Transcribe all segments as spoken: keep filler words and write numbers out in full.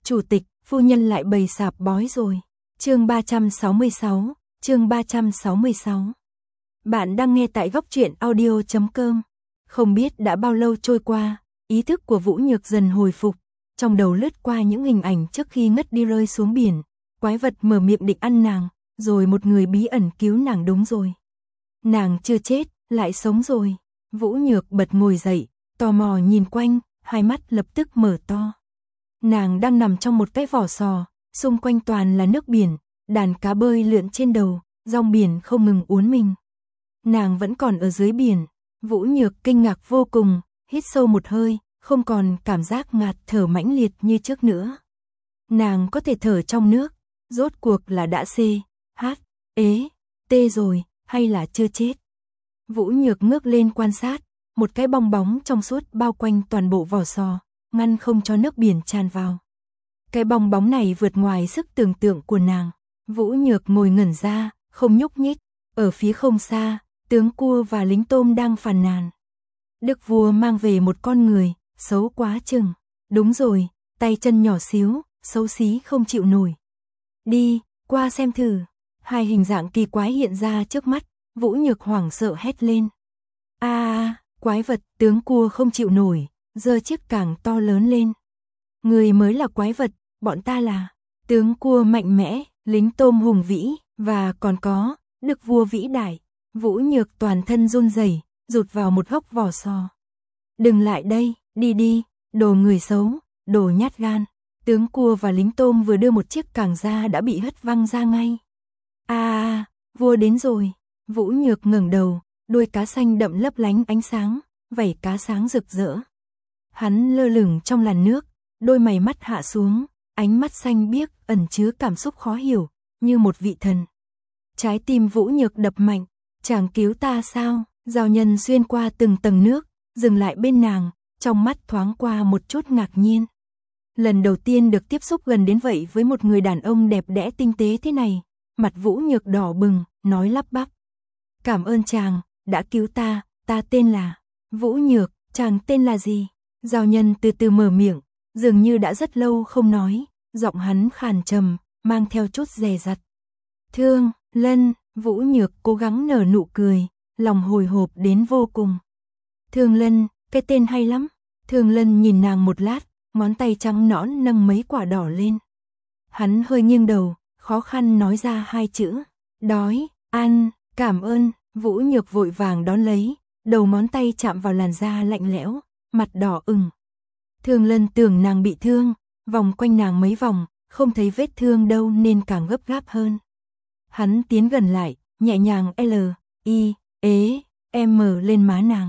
Chủ tịch, phu nhân lại bày sạp bói rồi. Chương ba trăm sáu mươi sáu, chương ba trăm sáu mươi sáu. Bạn đang nghe tại góc truyện audio chấm com. Không biết đã bao lâu trôi qua, ý thức của Vũ Nhược dần hồi phục, trong đầu lướt qua những hình ảnh trước khi ngất đi rơi xuống biển, quái vật mở miệng định ăn nàng, rồi một người bí ẩn cứu nàng. Đúng rồi. Nàng chưa chết, lại sống rồi. Vũ Nhược bật ngồi dậy, tò mò nhìn quanh, hai mắt lập tức mở to. Nàng đang nằm trong một cái vỏ sò, xung quanh toàn là nước biển, đàn cá bơi lượn trên đầu, rong biển không ngừng uốn mình. Nàng vẫn còn ở dưới biển. Vũ Nhược kinh ngạc vô cùng, hít sâu một hơi, không còn cảm giác ngạt thở mãnh liệt như trước nữa. Nàng có thể thở trong nước, rốt cuộc là đã C, H, ế, T rồi, hay là chưa chết. Vũ Nhược ngước lên quan sát, một cái bong bóng trong suốt bao quanh toàn bộ vỏ sò, ngăn không cho nước biển tràn vào. Cái bong bóng này vượt ngoài sức tưởng tượng của nàng. Vũ Nhược ngồi ngẩn ra, không nhúc nhích. Ở phía không xa, tướng cua và lính tôm đang phàn nàn. Đức vua mang về một con người, xấu quá chừng. Đúng rồi, tay chân nhỏ xíu, xấu xí không chịu nổi. Đi, qua xem thử. Hai hình dạng kỳ quái hiện ra trước mắt, Vũ Nhược hoảng sợ hét lên. A à, quái vật, tướng cua không chịu nổi, giơ chiếc càng to lớn lên. Người mới là quái vật, bọn ta là tướng cua mạnh mẽ, lính tôm hùng vĩ, và còn có Đức vua vĩ đại. Vũ Nhược toàn thân run rẩy, rụt vào một góc vỏ sò. Đừng lại đây, đi đi, đồ người xấu, đồ nhát gan. Tướng cua và lính tôm vừa đưa một chiếc càng ra đã bị hất văng ra ngay. A à, vua đến rồi. Vũ Nhược ngẩng đầu, đuôi cá xanh đậm lấp lánh ánh sáng, vảy cá sáng rực rỡ. Hắn lơ lửng trong làn nước, đôi mày mắt hạ xuống, ánh mắt xanh biếc ẩn chứa cảm xúc khó hiểu, như một vị thần. Trái tim Vũ Nhược đập mạnh, chàng cứu ta sao? Giao nhân xuyên qua từng tầng nước, dừng lại bên nàng, trong mắt thoáng qua một chút ngạc nhiên. Lần đầu tiên được tiếp xúc gần đến vậy với một người đàn ông đẹp đẽ tinh tế thế này, mặt Vũ Nhược đỏ bừng, nói lắp bắp. Cảm ơn chàng, đã cứu ta, ta tên là Vũ Nhược, chàng tên là gì? Giao nhân từ từ mở miệng, dường như đã rất lâu không nói, giọng hắn khàn trầm, mang theo chút dè dặt. Thương Lân. Vũ Nhược cố gắng nở nụ cười, lòng hồi hộp đến vô cùng. Thương Lân, cái tên hay lắm. Thương Lân nhìn nàng một lát, ngón tay trắng nõn nâng mấy quả đỏ lên. Hắn hơi nghiêng đầu, khó khăn nói ra hai chữ. Đói, ăn, cảm ơn. Vũ Nhược vội vàng đón lấy, đầu ngón tay chạm vào làn da lạnh lẽo, mặt đỏ ửng. Thương Lân tưởng nàng bị thương, vòng quanh nàng mấy vòng, không thấy vết thương đâu nên càng gấp gáp hơn. Hắn tiến gần lại, nhẹ nhàng L, I, ế, M lên má nàng.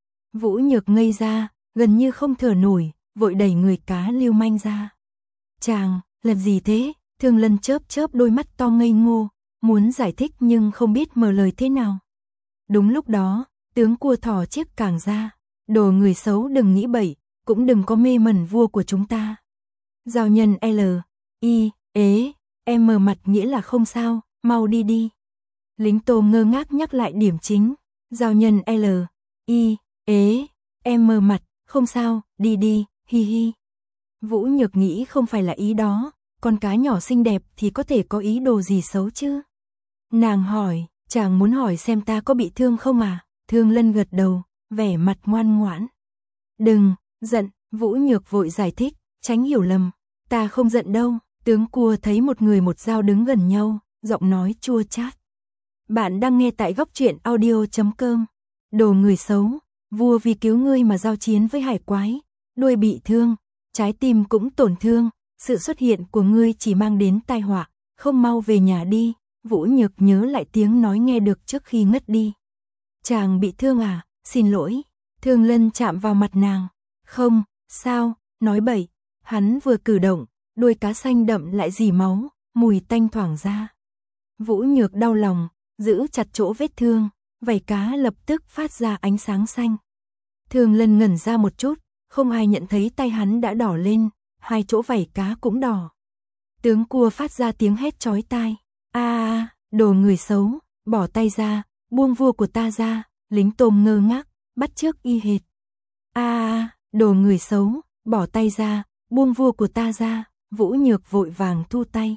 Vũ Nhược ngây ra, gần như không thở nổi, vội đẩy người cá lưu manh ra. Chàng, làm gì thế? Thương Lân chớp chớp đôi mắt to ngây ngô, muốn giải thích nhưng không biết mở lời thế nào. Đúng lúc đó, tướng cua thỏ chiếc càng ra. Đồ người xấu đừng nghĩ bậy, cũng đừng có mê mẩn vua của chúng ta. Giao nhân L, I, ế, M mặt nghĩa là không sao, mau đi đi. Lính tôm ngơ ngác nhắc lại điểm chính. Giao nhân L, I, ế, M mặt, không sao, đi đi, hi hi. Vũ Nhược nghĩ không phải là ý đó, con cá nhỏ xinh đẹp thì có thể có ý đồ gì xấu chứ. Nàng hỏi, chàng muốn hỏi xem ta có bị thương không à? Thương Lân gật đầu, vẻ mặt ngoan ngoãn. Đừng, giận. Vũ Nhược vội giải thích, tránh hiểu lầm. Ta không giận đâu. Tướng cua thấy một người một dao đứng gần nhau, giọng nói chua chát. Bạn đang nghe tại góc truyện audio chấm com. Đồ người xấu, vua vì cứu ngươi mà giao chiến với hải quái, đuôi bị thương, trái tim cũng tổn thương, sự xuất hiện của ngươi chỉ mang đến tai họa, không mau về nhà đi. Vũ Nhược nhớ lại tiếng nói nghe được trước khi ngất đi. Chàng bị thương à? Xin lỗi. Thương Lân chạm vào mặt nàng. Không, sao, nói bậy. Hắn vừa cử động, đuôi cá xanh đậm lại rỉ máu, mùi tanh thoảng ra. Vũ Nhược đau lòng, giữ chặt chỗ vết thương, vảy cá lập tức phát ra ánh sáng xanh. Thương Lân ngẩn ra một chút, không ai nhận thấy tay hắn đã đỏ lên, hai chỗ vảy cá cũng đỏ. Tướng cua phát ra tiếng hét chói tai. A à, đồ người xấu, bỏ tay ra, buông vua của ta ra. Lính tôm ngơ ngác, bắt chước y hệt. A à, đồ người xấu, bỏ tay ra, buông vua của ta ra. Vũ Nhược vội vàng thu tay.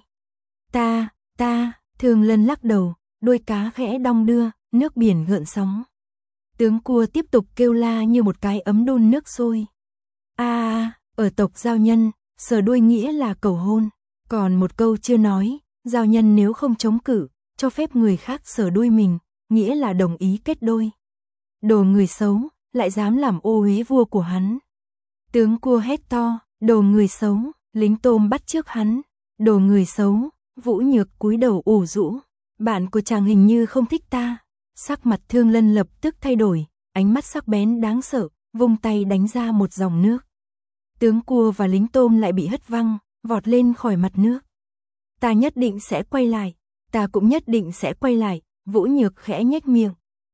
Ta, ta, Thương Lân lắc đầu, đuôi cá khẽ đong đưa, nước biển gợn sóng. Tướng cua tiếp tục kêu la như một cái ấm đun nước sôi. A à, ở tộc Giao Nhân, sờ đuôi nghĩa là cầu hôn. Còn một câu chưa nói, Giao Nhân nếu không chống cự, cho phép người khác sờ đuôi mình, nghĩa là đồng ý kết đôi. Đồ người xấu, lại dám làm ô uế vua của hắn. Tướng cua hét to, đồ người xấu, lính tôm bắt trước hắn. Đồ người xấu, Vũ Nhược cúi đầu ủ rũ. Bạn của chàng hình như không thích ta. Sắc mặt Thương Lân lập tức thay đổi, ánh mắt sắc bén đáng sợ, vung tay đánh ra một dòng nước. Tướng cua và lính tôm lại bị hất văng, vọt lên khỏi mặt nước. Ta nhất định sẽ quay lại, ta cũng nhất định sẽ quay lại, Vũ Nhược khẽ nhếch miệng.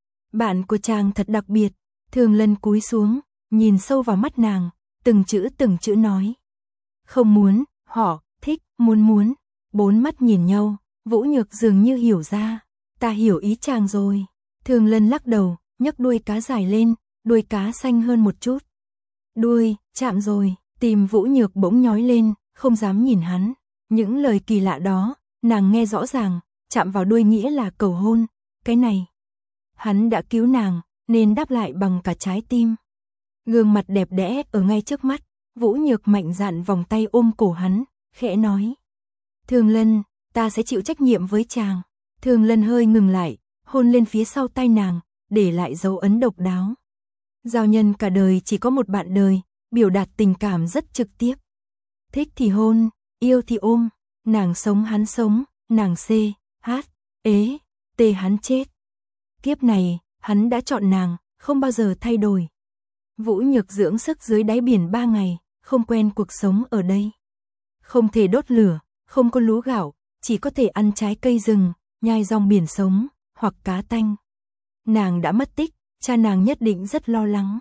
Bạn của chàng thật đặc biệt. Thương Lân cúi xuống, nhìn sâu vào mắt nàng, từng chữ từng chữ nói. Không muốn, họ, thích, muốn muốn. Bốn mắt nhìn nhau, Vũ Nhược dường như hiểu ra. Ta hiểu ý chàng rồi. Thương Lân lắc đầu, nhấc đuôi cá dài lên, đuôi cá xanh hơn một chút. Đuôi, chạm rồi, tim Vũ Nhược bỗng nhói lên, không dám nhìn hắn. Những lời kỳ lạ đó, nàng nghe rõ ràng, chạm vào đuôi nghĩa là cầu hôn, cái này. Hắn đã cứu nàng, nên đáp lại bằng cả trái tim. Gương mặt đẹp đẽ ở ngay trước mắt, Vũ Nhược mạnh dạn vòng tay ôm cổ hắn, khẽ nói. Thương Lân, ta sẽ chịu trách nhiệm với chàng. Thương Lân hơi ngừng lại, hôn lên phía sau tay nàng, để lại dấu ấn độc đáo. Giao Nhân cả đời chỉ có một bạn đời, biểu đạt tình cảm rất trực tiếp. Thích thì hôn, yêu thì ôm, nàng sống hắn sống, nàng xê, hát, ế, tê hắn chết. Kiếp này, hắn đã chọn nàng, không bao giờ thay đổi. Vũ Nhược dưỡng sức dưới đáy biển ba ngày, không quen cuộc sống ở đây. Không thể đốt lửa, không có lúa gạo, chỉ có thể ăn trái cây rừng, nhai rong biển sống, hoặc cá tanh. Nàng đã mất tích, cha nàng nhất định rất lo lắng.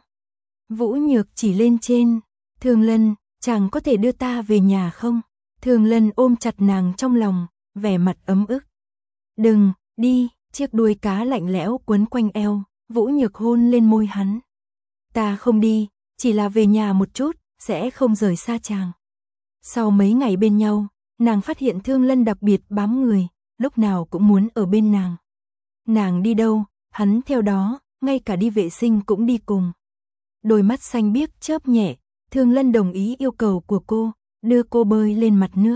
Vũ Nhược chỉ lên trên. Thương Lân, chàng có thể đưa ta về nhà không? Thương Lân ôm chặt nàng trong lòng, vẻ mặt ấm ức. Đừng, đi, chiếc đuôi cá lạnh lẽo quấn quanh eo, Vũ Nhược hôn lên môi hắn. Ta không đi, chỉ là về nhà một chút, sẽ không rời xa chàng. Sau mấy ngày bên nhau, nàng phát hiện Thương Lân đặc biệt bám người, lúc nào cũng muốn ở bên nàng. Nàng đi đâu, hắn theo đó, ngay cả đi vệ sinh cũng đi cùng. Đôi mắt xanh biếc chớp nhẹ, Thương Lân đồng ý yêu cầu của cô, đưa cô bơi lên mặt nước.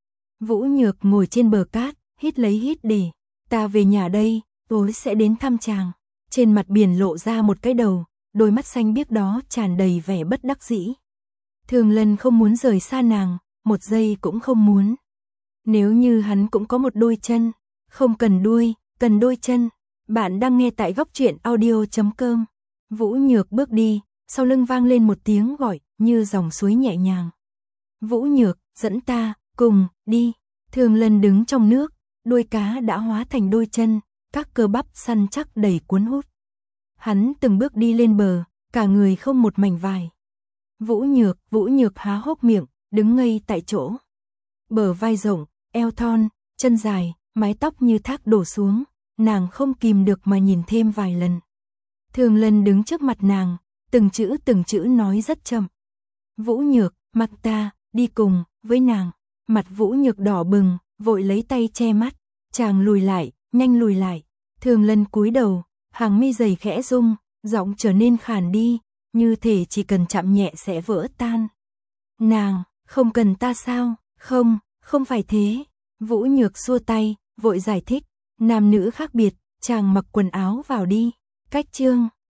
Vũ Nhược ngồi trên bờ cát, hít lấy hít để, ta về nhà đây, tối sẽ đến thăm chàng. Trên mặt biển lộ ra một cái đầu, đôi mắt xanh biếc đó tràn đầy vẻ bất đắc dĩ. Thương Lân không muốn rời xa nàng, một giây cũng không muốn. Nếu như hắn cũng có một đôi chân, không cần đuôi, cần đôi chân. Bạn đang nghe tại góc truyện audio chấm com. Vũ Nhược bước đi, sau lưng vang lên một tiếng gọi, như dòng suối nhẹ nhàng. Vũ Nhược, dẫn ta, cùng, đi. Thương Lân đứng trong nước, đuôi cá đã hóa thành đôi chân, các cơ bắp săn chắc đầy cuốn hút. Hắn từng bước đi lên bờ, cả người không một mảnh vải. Vũ Nhược, Vũ Nhược há hốc miệng, đứng ngây tại chỗ. Bờ vai rộng, eo thon, chân dài, mái tóc như thác đổ xuống, nàng không kìm được mà nhìn thêm vài lần. Thương Lân đứng trước mặt nàng, từng chữ từng chữ nói rất chậm. Vũ Nhược, mặc ta, đi cùng, với nàng. Mặt Vũ Nhược đỏ bừng, vội lấy tay che mắt. Chàng lùi lại, nhanh lùi lại. Thương Lân cúi đầu, hàng mi dày khẽ rung, giọng trở nên khàn đi, như thể chỉ cần chạm nhẹ sẽ vỡ tan. Nàng, không cần ta sao? Không, không phải thế. Vũ Nhược xua tay, vội giải thích. Nam nữ khác biệt, chàng mặc quần áo vào đi. Cách chương